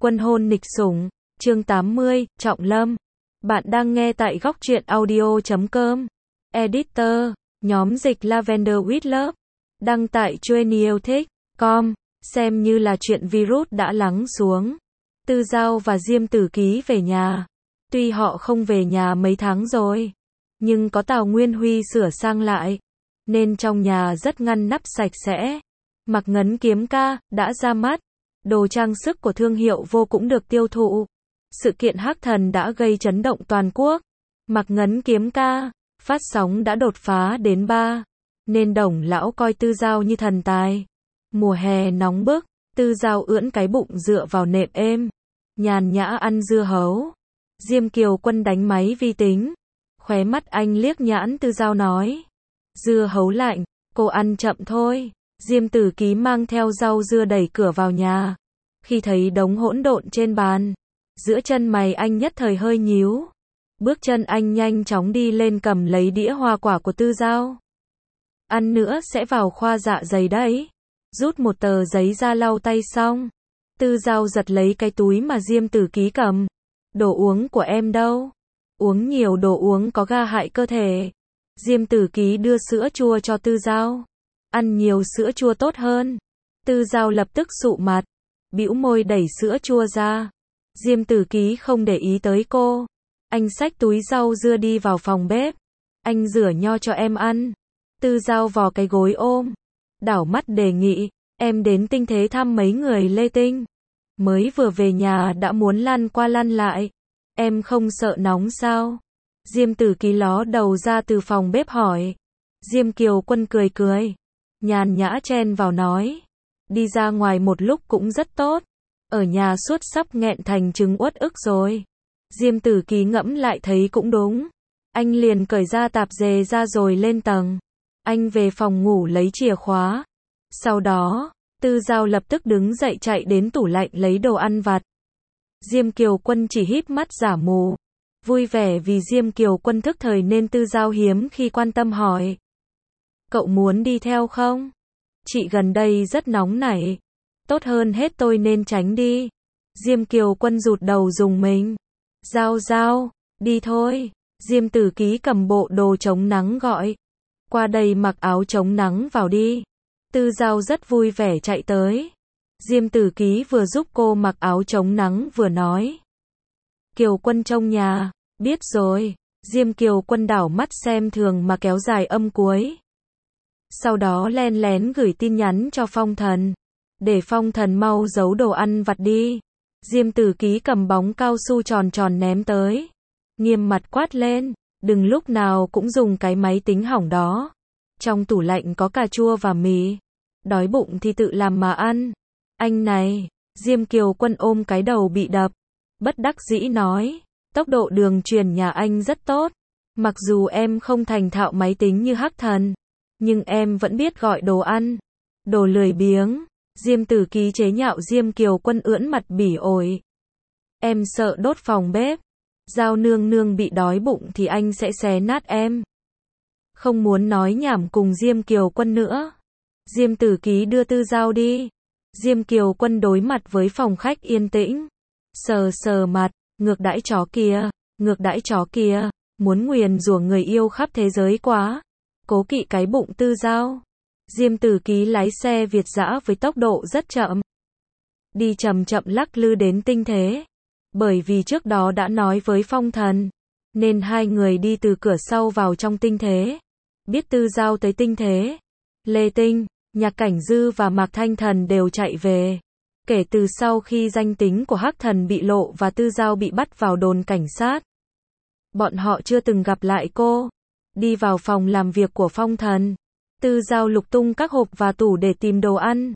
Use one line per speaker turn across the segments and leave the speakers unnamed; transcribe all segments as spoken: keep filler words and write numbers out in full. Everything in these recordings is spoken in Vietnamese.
Quân hôn nịch sủng, chương tám mươi, Trọng Lâm. Bạn đang nghe tại góc truyện audio chấm com. Editor, nhóm dịch Lavender with Love. Đăng tại chuyenilthik chấm com. Xem như là chuyện virus đã lắng xuống. Tư Dao và Diêm Tử Ký về nhà. Tuy họ không về nhà mấy tháng rồi, nhưng có Tào Nguyên Huy sửa sang lại, nên trong nhà rất ngăn nắp sạch sẽ. Mặc Ngấn Kiếm Ca đã ra mắt. Đồ trang sức của thương hiệu Vô cũng được tiêu thụ. Sự kiện Hắc Thần đã gây chấn động toàn quốc. Mặc Ngấn Kiếm Ca phát sóng đã đột phá đến ba, nên Đồng lão coi Tư Dao như thần tài. Mùa hè nóng bức, Tư Dao ưỡn cái bụng dựa vào nệm êm, nhàn nhã ăn dưa hấu. Diêm Kiều Quân đánh máy vi tính, khóe mắt anh liếc nhãn Tư Dao nói: "Dưa hấu lạnh, cô ăn chậm thôi." Diêm Tử Ký mang theo rau dưa đẩy cửa vào nhà. Khi thấy đống hỗn độn trên bàn, giữa chân mày anh nhất thời hơi nhíu. Bước chân anh nhanh chóng đi lên cầm lấy đĩa hoa quả của Tư Dao. "Ăn nữa sẽ vào khoa dạ dày đấy." Rút một tờ giấy ra lau tay xong, Tư Dao giật lấy cái túi mà Diêm Tử Ký cầm. "Đồ uống của em đâu? Uống nhiều đồ uống có ga hại cơ thể." Diêm Tử Ký đưa sữa chua cho Tư Dao. "Ăn nhiều sữa chua tốt hơn." Tư Dao lập tức sụ mặt, bĩu môi đẩy sữa chua ra. Diêm Tử Ký không để ý tới cô. Anh xách túi rau dưa đi vào phòng bếp. "Anh rửa nho cho em ăn." Tư Dao vò cái gối ôm, đảo mắt đề nghị: "Em đến Tinh Thế thăm mấy người Lê Tinh. Mới vừa về nhà đã muốn lăn qua lăn lại. Em không sợ nóng sao?" Diêm Tử Ký ló đầu ra từ phòng bếp hỏi. Diêm Kiều Quân cười cười, nhàn nhã chen vào nói: "Đi ra ngoài một lúc cũng rất tốt. Ở nhà suốt sắp nghẹn thành trứng uất ức rồi." Diêm Tử Ký ngẫm lại thấy cũng đúng. Anh liền cởi ra tạp dề ra rồi lên tầng. Anh về phòng ngủ lấy chìa khóa. Sau đó, Tư Dao lập tức đứng dậy chạy đến tủ lạnh lấy đồ ăn vặt. Diêm Kiều Quân chỉ híp mắt giả mù. Vui vẻ vì Diêm Kiều Quân thức thời nên Tư Dao hiếm khi quan tâm hỏi: "Cậu muốn đi theo không? Chị gần đây rất nóng nảy. Tốt hơn hết tôi nên tránh đi." Diêm Kiều Quân rụt đầu rùng mình. "Dao Dao, đi thôi." Diêm Tử Ký cầm bộ đồ chống nắng gọi: "Qua đây mặc áo chống nắng vào đi." Tư Dao rất vui vẻ chạy tới. Diêm Tử Ký vừa giúp cô mặc áo chống nắng vừa nói: "Kiều Quân trông nhà." "Biết rồi." Diêm Kiều Quân đảo mắt xem thường mà kéo dài âm cuối. Sau đó len lén gửi tin nhắn cho Phong Thần, để Phong Thần mau giấu đồ ăn vặt đi. Diêm Tử Ký cầm bóng cao su tròn tròn ném tới, nghiêm mặt quát lên: "Đừng lúc nào cũng dùng cái máy tính hỏng đó. Trong tủ lạnh có cà chua và mì. Đói bụng thì tự làm mà ăn." "Anh này." Diêm Kiều Quân ôm cái đầu bị đập, bất đắc dĩ nói: "Tốc độ đường truyền nhà anh rất tốt. Mặc dù em không thành thạo máy tính như Hắc Thần, nhưng em vẫn biết gọi đồ ăn. Đồ lười biếng." Diêm Tử Ký chế nhạo Diêm Kiều Quân ưỡn mặt bỉ ổi: "Em sợ đốt phòng bếp. Dao nương nương bị đói bụng thì anh sẽ xé nát em." Không muốn nói nhảm cùng Diêm Kiều Quân nữa, Diêm Tử Ký đưa Tư Dao đi. Diêm Kiều Quân đối mặt với phòng khách yên tĩnh, sờ sờ mặt: "Ngược đãi chó kìa, ngược đãi chó kìa." Muốn nguyền rủa người yêu khắp thế giới quá. Cố kỵ cái bụng Tư Dao, Diêm Tử Ký lái xe Việt dã với tốc độ rất chậm. Đi chậm chậm lắc lư đến Tinh Thế. Bởi vì trước đó đã nói với Phong Thần, nên hai người đi từ cửa sau vào trong Tinh Thế. Biết Tư Dao tới Tinh Thế, Lê Tinh, Nhạc Cảnh Dư và Mạc Thanh Thần đều chạy về. Kể từ sau khi danh tính của Hắc Thần bị lộ và Tư Dao bị bắt vào đồn cảnh sát, bọn họ chưa từng gặp lại cô. Đi vào phòng làm việc của Phong Thần, Tư Dao lục tung các hộp và tủ để tìm đồ ăn.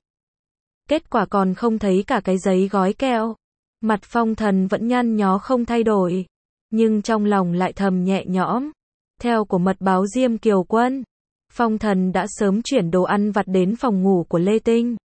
Kết quả còn không thấy cả cái giấy gói kẹo. Mặt Phong Thần vẫn nhăn nhó không thay đổi, nhưng trong lòng lại thầm nhẹ nhõm. Theo của mật báo Diêm Kiều Quân, Phong Thần đã sớm chuyển đồ ăn vặt đến phòng ngủ của Lê Tinh.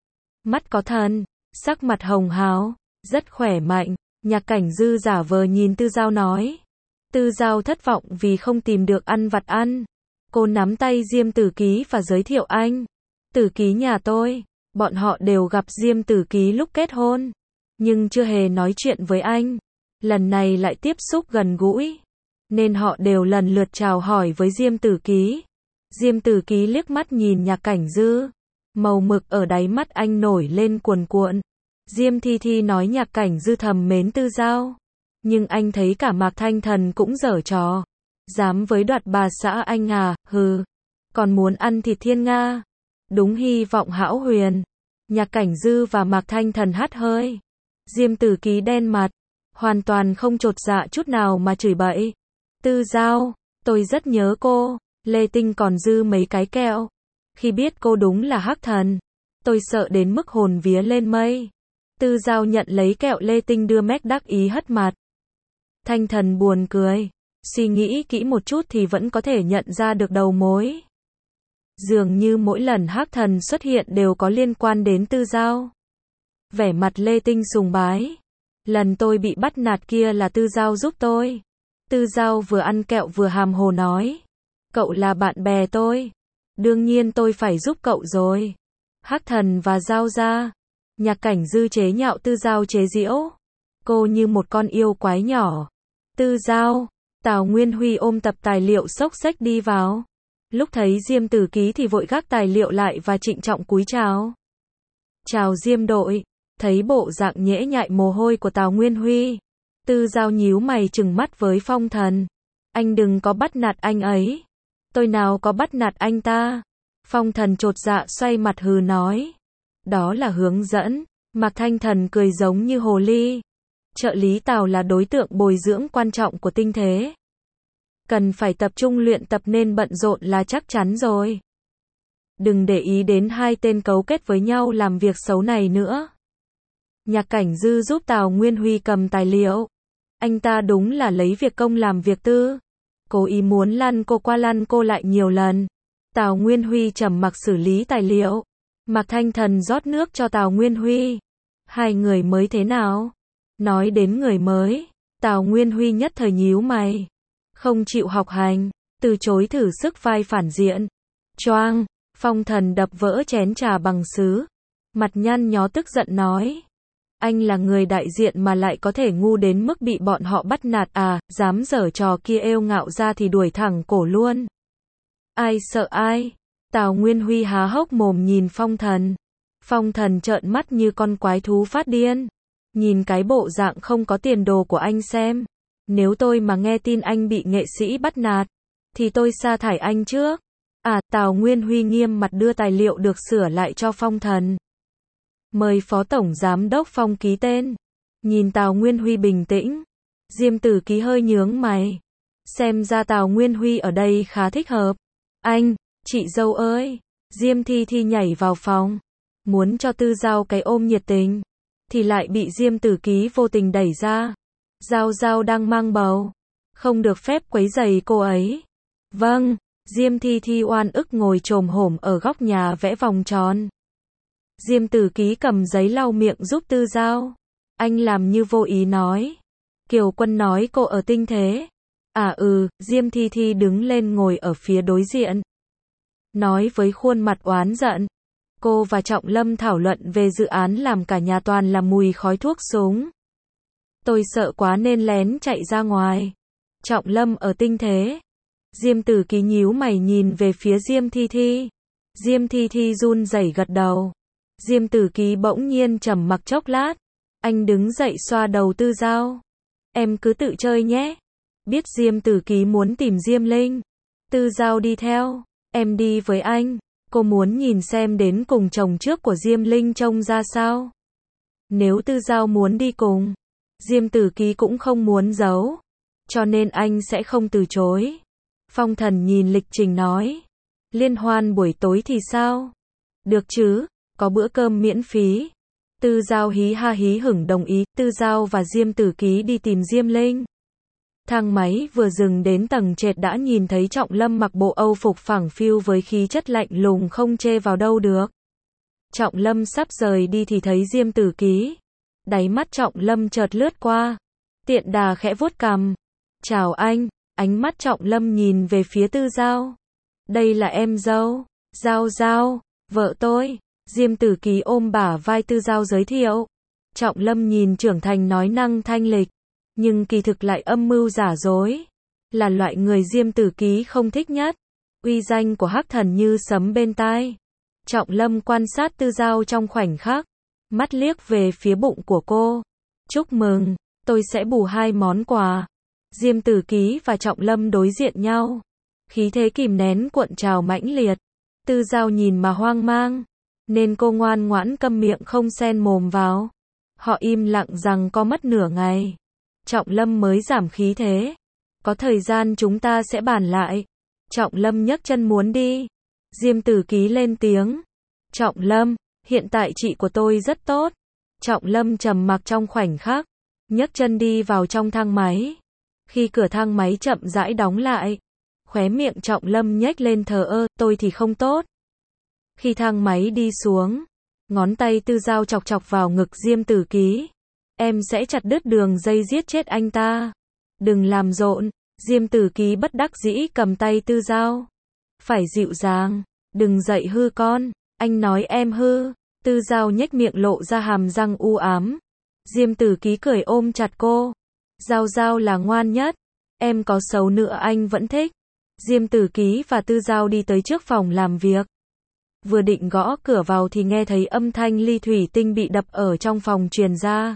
Mắt có thần, sắc mặt hồng hào, rất khỏe mạnh. Nhạc Cảnh Dư giả vờ nhìn Tư Dao nói. Tư Dao thất vọng vì không tìm được ăn vặt ăn. Cô nắm tay Diêm Tử Ký và giới thiệu anh: "Tử Ký nhà tôi." Bọn họ đều gặp Diêm Tử Ký lúc kết hôn, nhưng chưa hề nói chuyện với anh. Lần này lại tiếp xúc gần gũi, nên họ đều lần lượt chào hỏi với Diêm Tử Ký. Diêm Tử Ký liếc mắt nhìn Nhạc Cảnh Dư, màu mực ở đáy mắt anh nổi lên cuồn cuộn. Diêm Thi Thi nói Nhạc Cảnh Dư thầm mến Tư Giao, nhưng anh thấy cả Mạc Thanh Thần cũng giở trò, dám với đoạt bà xã anh à, hừ, còn muốn ăn thịt thiên nga, đúng hy vọng hão huyền. Nhạc Cảnh Dư và Mạc Thanh Thần hắt hơi. Diêm Tử Ký đen mặt, hoàn toàn không chột dạ chút nào mà chửi bậy. Tư Giao, tôi rất nhớ cô, Lê Tinh còn dư mấy cái kẹo. Khi biết cô đúng là hắc thần, tôi sợ đến mức hồn vía lên mây. Tư Giao nhận lấy kẹo Lê Tinh đưa mép đắc ý hất mặt. Thanh Thần buồn cười, suy nghĩ kỹ một chút thì vẫn có thể nhận ra được đầu mối. Dường như mỗi lần hắc thần xuất hiện đều có liên quan đến Tư Giao. Vẻ mặt Lê Tinh sùng bái. Lần tôi bị bắt nạt kia là Tư Giao giúp tôi. Tư Giao vừa ăn kẹo vừa hàm hồ nói. Cậu là bạn bè tôi. Đương nhiên tôi phải giúp cậu rồi. Hắc thần và Giao ra. Nhạc Cảnh Dư chế nhạo Tư Giao chế giễu. Cô như một con yêu quái nhỏ. Tư Giao. Tào Nguyên Huy ôm tập tài liệu xốc xếch đi vào. Lúc thấy Diêm Tử Ký thì vội gác tài liệu lại và trịnh trọng cúi chào. Chào Diêm đội. Thấy bộ dạng nhễ nhại mồ hôi của Tào Nguyên Huy, Tư Giao nhíu mày trừng mắt với Phong Thần. Anh đừng có bắt nạt anh ấy. Tôi nào có bắt nạt anh ta. Phong Thần chột dạ xoay mặt hừ nói. Đó là hướng dẫn. Mạc Thanh Thần cười giống như hồ ly. Trợ lý Tào là đối tượng bồi dưỡng quan trọng của tinh thế. Cần phải tập trung luyện tập nên bận rộn là chắc chắn rồi. Đừng để ý đến hai tên cấu kết với nhau làm việc xấu này nữa. Nhạc Cảnh Dư giúp Tào Nguyên Huy cầm tài liệu. Anh ta đúng là lấy việc công làm việc tư. Cố ý muốn lăn cô qua lăn cô lại nhiều lần. Tào Nguyên Huy trầm mặc xử lý tài liệu. Mạc Thanh Thần rót nước cho Tào Nguyên Huy. Hai người mới thế nào? Nói đến người mới, Tào Nguyên Huy nhất thời nhíu mày. Không chịu học hành, từ chối thử sức vai phản diện. Choang, Phong Thần đập vỡ chén trà bằng sứ. Mặt nhăn nhó tức giận nói. Anh là người đại diện mà lại có thể ngu đến mức bị bọn họ bắt nạt à, dám giở trò kia êu ngạo ra thì đuổi thẳng cổ luôn. Ai sợ ai? Tào Nguyên Huy há hốc mồm nhìn Phong Thần. Phong Thần trợn mắt như con quái thú phát điên. Nhìn cái bộ dạng không có tiền đồ của anh xem. Nếu tôi mà nghe tin anh bị nghệ sĩ bắt nạt, thì tôi sa thải anh trước. À, Tào Nguyên Huy nghiêm mặt đưa tài liệu được sửa lại cho Phong Thần. Mời Phó Tổng Giám đốc Phong ký tên. Nhìn Tào Nguyên Huy bình tĩnh, Diêm Tử Ký hơi nhướng mày. Xem ra Tào Nguyên Huy ở đây khá thích hợp. Anh, chị dâu ơi. Diêm Thi Thi nhảy vào phòng, muốn cho Tư Giao cái ôm nhiệt tình, thì lại bị Diêm Tử Ký vô tình đẩy ra. Giao Giao đang mang bầu, không được phép quấy rầy cô ấy. Vâng. Diêm Thi Thi oan ức ngồi chồm hổm ở góc nhà vẽ vòng tròn. Diêm Tử Ký cầm giấy lau miệng giúp Tư Giao. Anh làm như vô ý nói. Kiều Quân nói cô ở tinh thế. À ừ, Diêm Thi Thi đứng lên ngồi ở phía đối diện. Nói với khuôn mặt oán giận. Cô và Trọng Lâm thảo luận về dự án làm cả nhà toàn là mùi khói thuốc súng. Tôi sợ quá nên lén chạy ra ngoài. Trọng Lâm ở tinh thế. Diêm Tử Ký nhíu mày nhìn về phía Diêm Thi Thi. Diêm Thi Thi run rẩy gật đầu. Diêm Tử Ký bỗng nhiên trầm mặc chốc lát. Anh đứng dậy xoa đầu Tư Giao. Em cứ tự chơi nhé. Biết Diêm Tử Ký muốn tìm Diêm Linh. Tư Giao đi theo. Em đi với anh. Cô muốn nhìn xem đến cùng chồng trước của Diêm Linh trông ra sao. Nếu Tư Giao muốn đi cùng, Diêm Tử Ký cũng không muốn giấu. Cho nên anh sẽ không từ chối. Phong Thần nhìn lịch trình nói. Liên hoan buổi tối thì sao? Được chứ, có bữa cơm miễn phí. Tư Giao hí ha hí hửng đồng ý. Tư Giao và Diêm Tử Ký đi tìm Diêm Linh. Thang máy vừa dừng đến tầng trệt đã nhìn thấy Trọng Lâm mặc bộ Âu phục phẳng phiu với khí chất lạnh lùng không chê vào đâu được. Trọng Lâm sắp rời đi thì thấy Diêm Tử Ký. Đáy mắt Trọng Lâm chợt lướt qua. Tiện đà khẽ vuốt cằm. Chào anh. Ánh mắt Trọng Lâm nhìn về phía Tư Giao. Đây là em dâu. Giao Giao, vợ tôi. Diêm Tử Ký ôm bả vai Tư Giao giới thiệu. Trọng Lâm nhìn trưởng thành nói năng thanh lịch, nhưng kỳ thực lại âm mưu giả dối, là loại người Diêm Tử Ký không thích nhất. Uy danh của Hắc Thần như sấm bên tai. Trọng Lâm quan sát Tư Giao trong khoảnh khắc, mắt liếc về phía bụng của cô. Chúc mừng, tôi sẽ bù hai món quà. Diêm Tử Ký và Trọng Lâm đối diện nhau, khí thế kìm nén cuộn trào mãnh liệt. Tư Giao nhìn mà hoang mang, nên cô ngoan ngoãn câm miệng không xen mồm vào. Họ im lặng rằng có mất nửa ngày. Trọng Lâm mới giảm khí thế. Có thời gian chúng ta sẽ bàn lại. Trọng Lâm nhấc chân muốn đi. Diêm Tử Ký lên tiếng. Trọng Lâm, hiện tại chị của tôi rất tốt. Trọng Lâm trầm mặc trong khoảnh khắc, nhấc chân đi vào trong thang máy. Khi cửa thang máy chậm rãi đóng lại, khóe miệng Trọng Lâm nhếch lên thờ ơ, tôi thì không tốt. Khi thang máy đi xuống, ngón tay Tư Giao chọc chọc vào ngực Diêm Tử Ký. Em sẽ chặt đứt đường dây giết chết anh ta. Đừng làm rộn. Diêm Tử Ký bất đắc dĩ cầm tay Tư Giao. Phải dịu dàng, đừng dạy hư con. Anh nói em hư. Tư Giao nhếch miệng lộ ra hàm răng u ám. Diêm Tử Ký cười ôm chặt cô. Giao Giao là ngoan nhất. Em có xấu nữa anh vẫn thích. Diêm Tử Ký và Tư Giao đi tới trước phòng làm việc. Vừa định gõ cửa vào thì nghe thấy âm thanh ly thủy tinh bị đập ở trong phòng truyền ra.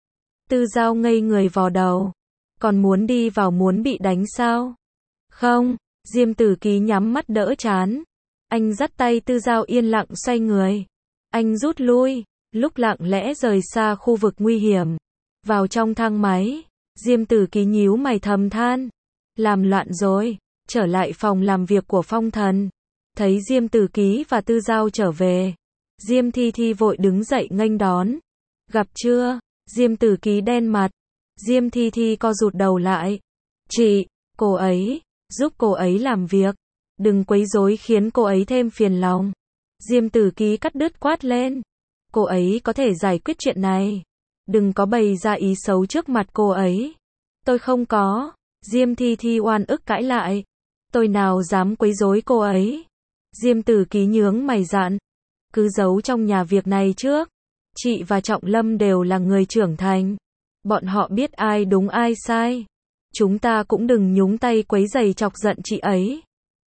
Tư Giao ngây người vò đầu. Còn muốn đi vào muốn bị đánh sao? Không. Diêm Tử Ký nhắm mắt đỡ chán. Anh dắt tay Tư Giao yên lặng xoay người. Anh rút lui, lúc lặng lẽ rời xa khu vực nguy hiểm. Vào trong thang máy, Diêm Tử Ký nhíu mày thầm than. Làm loạn rồi. Trở lại phòng làm việc của Phong Thần. Thấy Diêm Tử Ký và Tư Giao trở về. Diêm Thi Thi vội đứng dậy nghênh đón. Gặp chưa? Diêm Tử Ký đen mặt. Diêm Thi Thi co rụt đầu lại. Chị, cô ấy, giúp cô ấy làm việc. Đừng quấy rối khiến cô ấy thêm phiền lòng. Diêm Tử Ký cắt đứt quát lên. Cô ấy có thể giải quyết chuyện này. Đừng có bày ra ý xấu trước mặt cô ấy. Tôi không có. Diêm Thi Thi oan ức cãi lại. Tôi nào dám quấy rối cô ấy. Diêm Tử Ký nhướng mày dặn. Cứ giấu trong nhà việc này trước. Chị và Trọng Lâm đều là người trưởng thành. Bọn họ biết ai đúng ai sai. Chúng ta cũng đừng nhúng tay quấy rầy chọc giận chị ấy.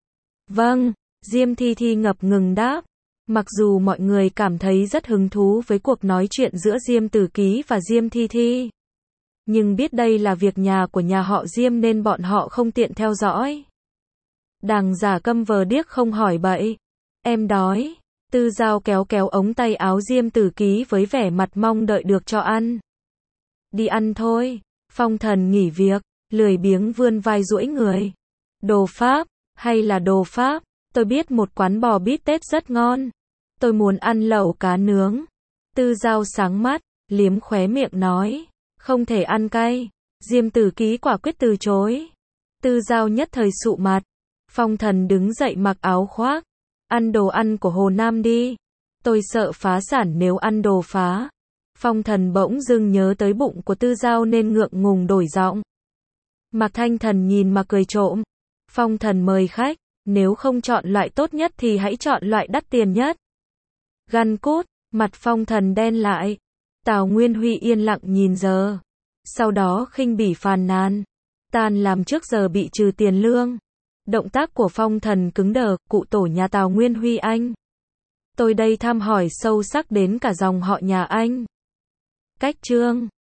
Vâng, Diêm Thi Thi ngập ngừng đáp. Mặc dù mọi người cảm thấy rất hứng thú với cuộc nói chuyện giữa Diêm Tử Ký và Diêm Thi Thi, nhưng biết đây là việc nhà của nhà họ Diêm nên bọn họ không tiện theo dõi. Đàng giả câm vờ điếc không hỏi bậy. Em đói. Tư Giao kéo kéo ống tay áo Diêm Tử Ký với vẻ mặt mong đợi được cho ăn. Đi ăn thôi. Phong Thần nghỉ việc, lười biếng vươn vai duỗi người. Đồ Pháp, hay là đồ Pháp? Tôi biết một quán bò bít tết rất ngon. Tôi muốn ăn lẩu cá nướng. Tư Giao sáng mắt, liếm khóe miệng nói. Không thể ăn cay. Diêm Tử Ký quả quyết từ chối. Tư Giao nhất thời sụ mặt. Phong Thần đứng dậy mặc áo khoác. Ăn đồ ăn của Hồ Nam đi. Tôi sợ phá sản nếu ăn đồ phá. Phong Thần bỗng dưng nhớ tới bụng của Tư Giao nên ngượng ngùng đổi giọng. Mạc Thanh Thần nhìn mà cười trộm. Phong Thần mời khách. Nếu không chọn loại tốt nhất thì hãy chọn loại đắt tiền nhất. Gan cút. Mặt Phong Thần đen lại. Tào Nguyên Huy yên lặng nhìn giờ. Sau đó khinh bỉ phàn nàn. Tan làm trước giờ bị trừ tiền lương. Động tác của Phong Thần cứng đờ. Cụ tổ nhà Tào Nguyên Huy anh. Tôi đây thăm hỏi sâu sắc đến cả dòng họ nhà anh. Cách chương